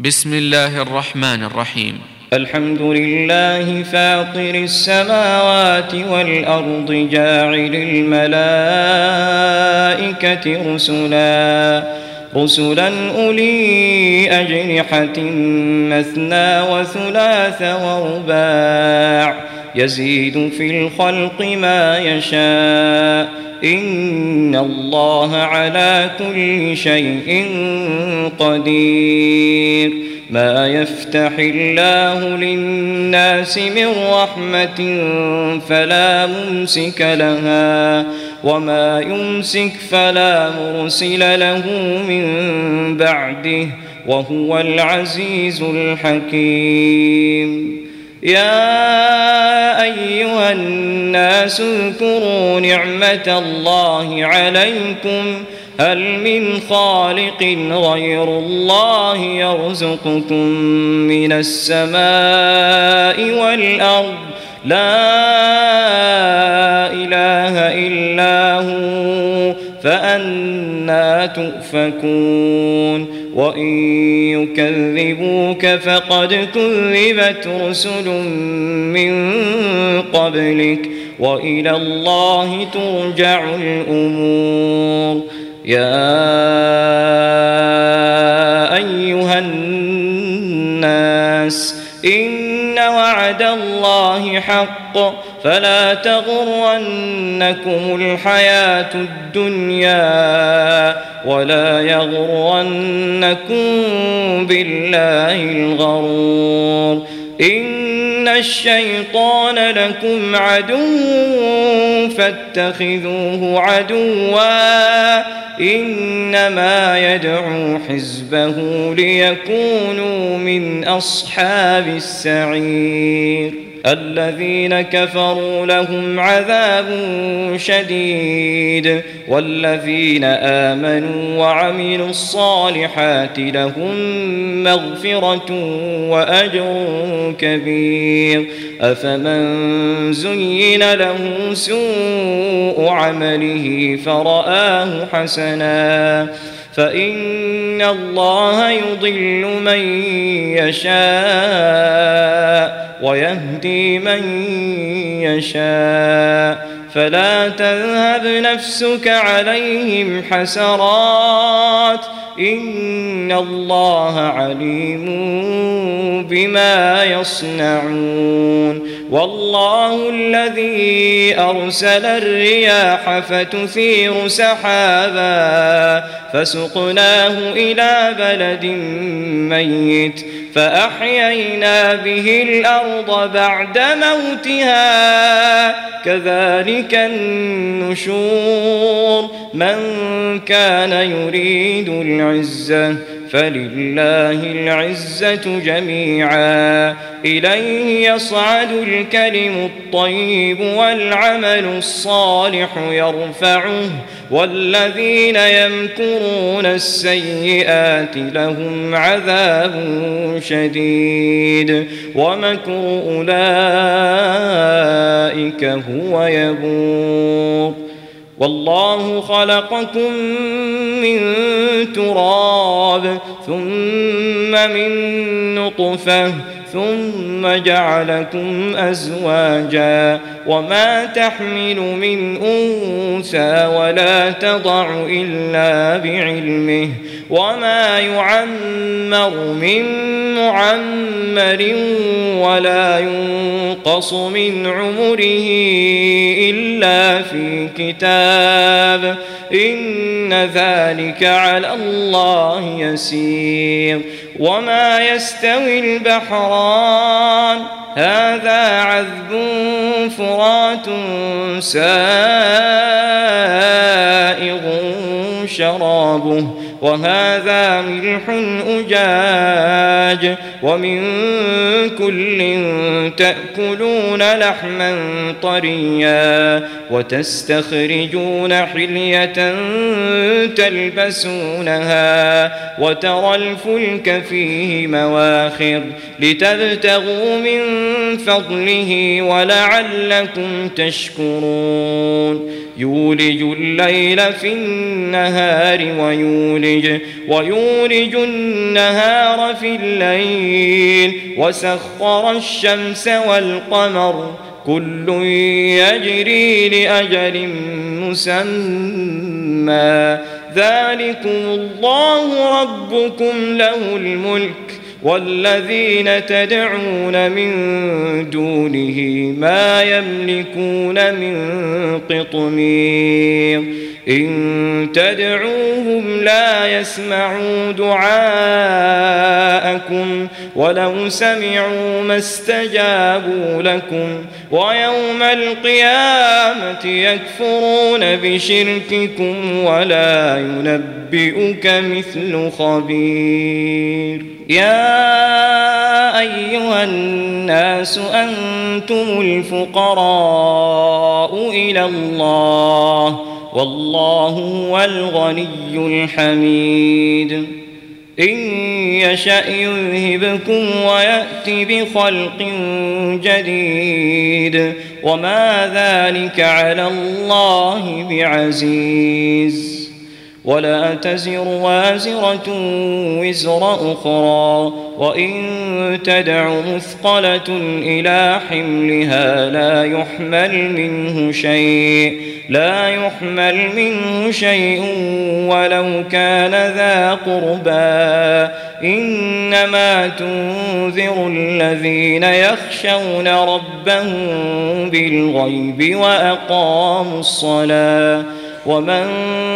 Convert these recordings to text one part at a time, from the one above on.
بسم الله الرحمن الرحيم. الحمد لله فاطر السماوات والأرض جاعل الملائكة رسلا أولي أجنحة مثنى وثلاث ورباع يزيد في الخلق ما يشاء إن الله على كل شيء قدير. ما يفتح الله للناس من رحمة فلا ممسك لها وما يمسك فلا مرسل له من بعده وهو العزيز الحكيم. يا أيها الناس اذكروا نعمة الله عليكم هل من خالق غير الله يرزقكم من السماء والأرض لا إله إلا هو فأنى تؤفكون. وإن يكذبوك فقد كذبت رسل من قبلك وإلى الله ترجع الأمور. يا أيها الناس إن وعد الله حق فلا تغرنكم الحياة الدنيا ولا يغرنكم بالله الغرور. إن الشيطان لكم عدو فاتخذوه عدوا إنما يدعو حزبه ليكونوا من أصحاب السعير. الذين كفروا لهم عذاب شديد والذين آمنوا وعملوا الصالحات لهم مغفرة وأجر كبير. أفمن زين له سوء عمله فرآه حسنا فإن الله يضل من يشاء ويهدي من يشاء فلا تذهب نفسك عليهم حسرات إن الله عليم بما يصنعون. والله الذي أرسل الرياح فتثير سحابا فسقناه إلى بلد ميت فأحيينا به الأرض بعد موتها كذلك النشور. من كان يريد العزة فلله العزة جميعا إليه يصعد الكلم الطيب والعمل الصالح يرفعه والذين يمكرون السيئات لهم عذاب شديد ومكر أولئك هو يبور. والله خلقكم من تراب ثم من نطفة ثم جعلكم أزواجا وما تحمل من أنثى ولا تضع إلا بعلمه وما يعمر من معمر ولا ينقص من عمره إلا في كتاب إن ذلك على الله يسير. وما يستوي البحران هذا عذب فرات سائغ شرابه وهذا ملح أجاج ومن كل تأكلون لحما طريا وتستخرجون حلية تلبسونها وترى الفلك فيه مواخر لتبتغوا من فضله ولعلكم تشكرون. يولج الليل في النهار ويولج النهار في الليل وسخر الشمس والقمر كل يجري لأجل مسمى ذلكم الله ربكم له الملك والذين تدعون من دونه ما يملكون من قطمير إن تدعوهم لا يسمعوا دعاءكم ولو سمعوا ما استجابوا لكم ويوم القيامة يكفرون بشرككم ولا ينبئك مثل خبير يا أيها الناس أنتم الفقراء إلى الله والله هو الغني الحميد إن يشأ يذهبكم ويأتي بخلق جديد وما ذلك على الله بعزيز ولا تزر وازرة وزر أخرى وإن تدع مثقلة إلى حملها لا يحمل منه شيء ولو كان ذا قربى إنما تنذر الذين يخشون ربهم بالغيب وأقاموا الصلاة ومن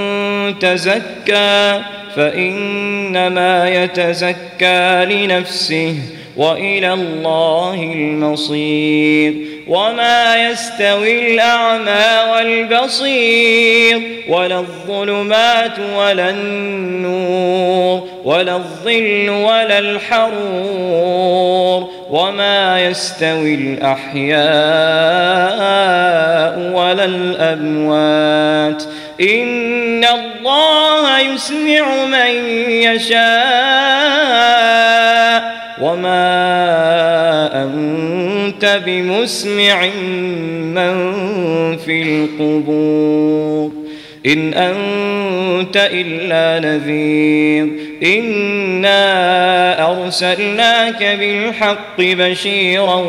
تزكى فإنما يتزكى لنفسه وإلى الله المصير وما يستوي الأعمى والبصير ولا الظلمات ولا النور ولا الظل ولا الحرور وما يستوي الأحياء ولا الأموات إن الله يسمع من يشاء وما أنت بمسمع من في القبور إن أنت إلا نذير إنا أرسلناك بالحق بشيرا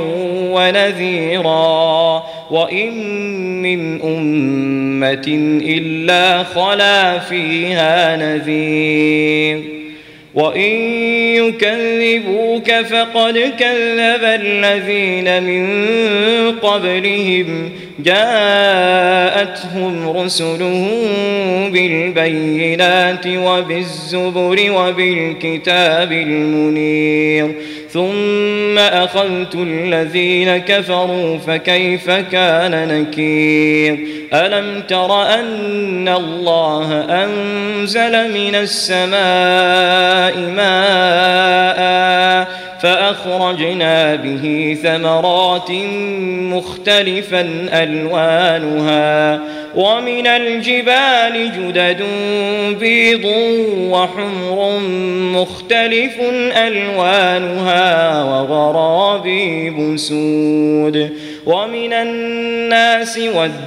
ونذيرا وإن من أمة إلا خلا فيها نذير وإن يكذبوك فقد كذب الذين من قبلهم جاءتهم رسلهم بالبينات وبالزبر وبالكتاب المنير ثم أخذت الذين كفروا فكيف كان نكير ألم تر أن الله أنزل من السماء ماء فأخرجنا به ثمرات مختلفا ألوانها ومن الجبال جدد بيض وحمر مختلف ألوانها وغرابيب سود ومن الناس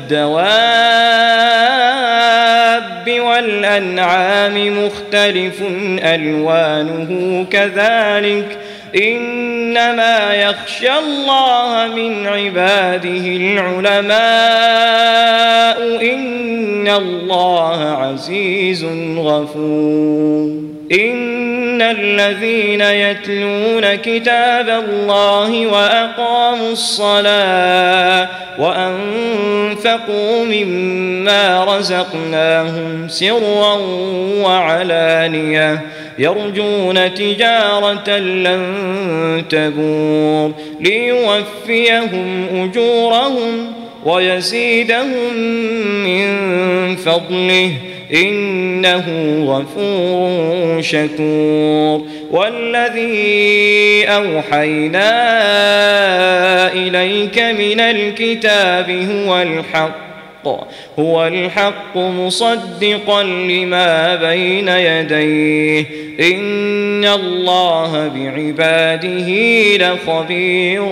والدواب والأنعام مختلف ألوانه كذلك إنما يخشى الله من عباده العلماء إن الله عزيز غفور إن الذين يتلون كتاب الله وأقاموا الصلاة وأنفقوا مما رزقناهم سرا وعلانية يرجون تجارة لن تبور ليوفيهم أجورهم ويزيدهم من فضله إنه غفور شكور والذي أوحينا إليك من الكتاب هو الحق هو الحق مصدقا لما بين يديه إن الله بعباده لخبير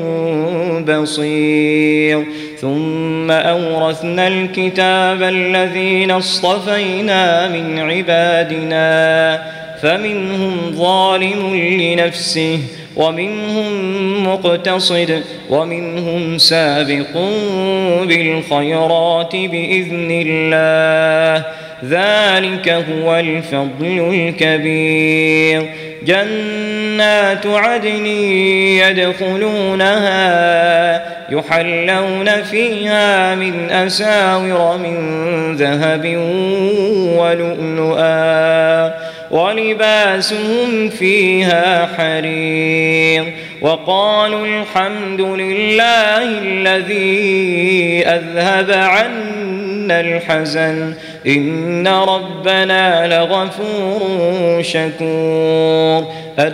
بصير ثم أورثنا الكتاب الذين اصطفينا من عبادنا فمنهم ظالم لنفسه ومنهم مقتصد ومنهم سابق بالخيرات بإذن الله ذلك هو الفضل الكبير جنات عدن يدخلونها يحلون فيها من أساور من ذهب ولؤلؤا ولباسهم فيها حرير وقالوا الحمد لله الذي أذهب عنا الحزن إن ربنا لغفور شكور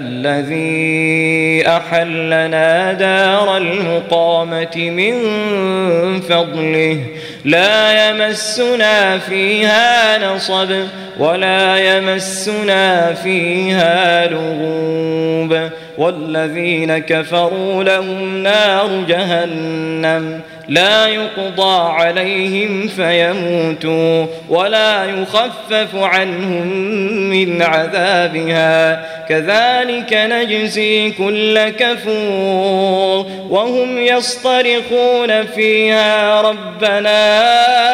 الذي أحلنا دار المقامة من فضله لا يمسنا فيها نصب ولا يمسنا فيها لغوب والذين كفروا لهم نار جهنم لا يقضى عليهم فيموتوا ولا يخفف عنهم من عذابها كذلك نجزي كل كفور وهم يصطرخون فيها ربنا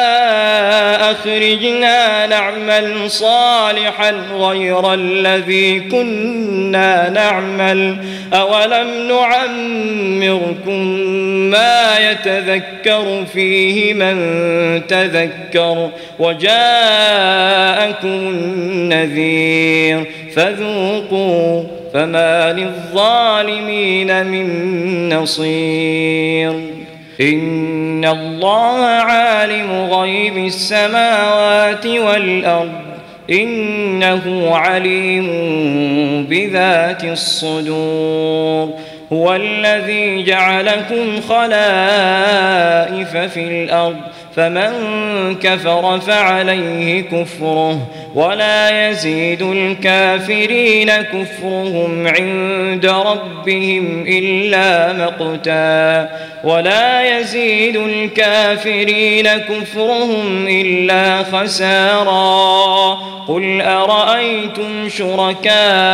أخرجنا نعمل صالحا غير الذي كنا نعمل أولم نعمركم ما يتذكر فيه من تذكر وجاءكم النذير فذوقوا فما للظالمين من نصير إن الله عالم غيب السماوات والأرض إنه عليم بذات الصدور هو الذي جعلكم خلائف في الأرض فمن كفر فعليه كفره ولا يزيد الكافرين كفرهم عند ربهم إلا مقتا ولا يزيد الكافرين كفرهم إلا خسارا قل أرأيتم شركاءكم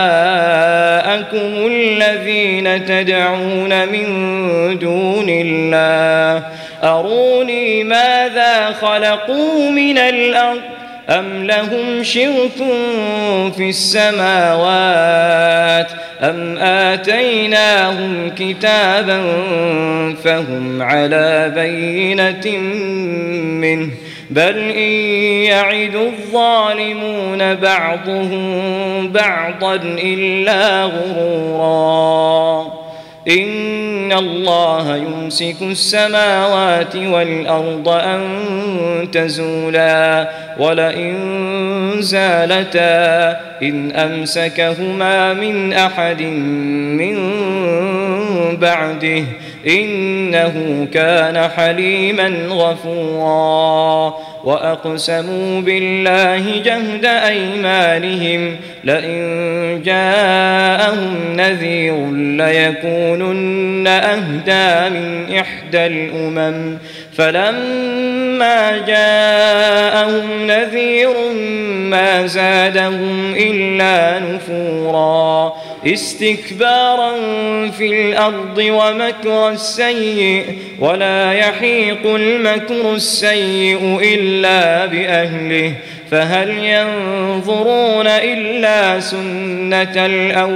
الذين تدعون من دون الله أروني ماذا خلقوا من الأرض أم لهم شرك في السماوات أم آتيناهم كتابا فهم على بينة منه بل إن يعد الظالمون بعضهم بعضا إلا غرورا إن الله يمسك السماوات والأرض أن تزولا ولئن زالتا إن أمسكهما من أحد من بعده إنه كان حليما غفورا وأقسموا بالله جهد أيمانهم لئن جاءهم نذير ليكونن أهدى من إحدى الأمم فلما جاءهم نذير ما زادهم إلا نفورا استكبارا في الأرض ومكر السيء ولا يحيق المكر السيء إلا بأهله فهل ينظرون إلا سنة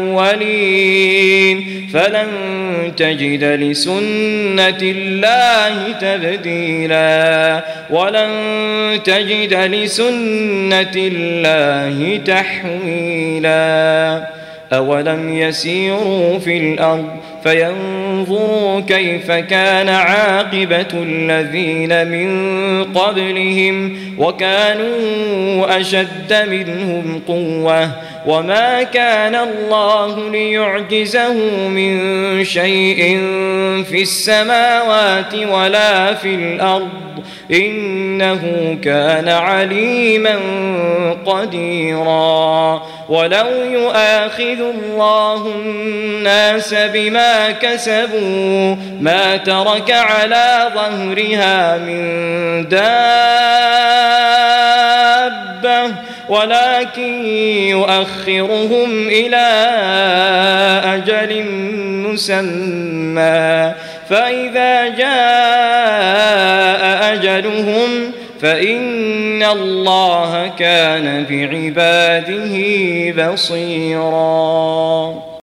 الأولين فلن تجد لسنة الله تبديلا ولن تجد لسنة الله تحويلا أولم يسيروا في الأرض فينظروا كيف كان عاقبة الذين من قبلهم وكانوا أشد منهم قوة وما كان الله ليعجزه من شيء في السماوات ولا في الأرض إنه كان عليما قديرا ولو يؤاخذ الله الناس بما كسبوا ما ترك على ظهرها من دابة ولكن يؤخرهم إلى أجل مسمى فإذا جاء أجلهم فإن الله كان بعباده بصيراً.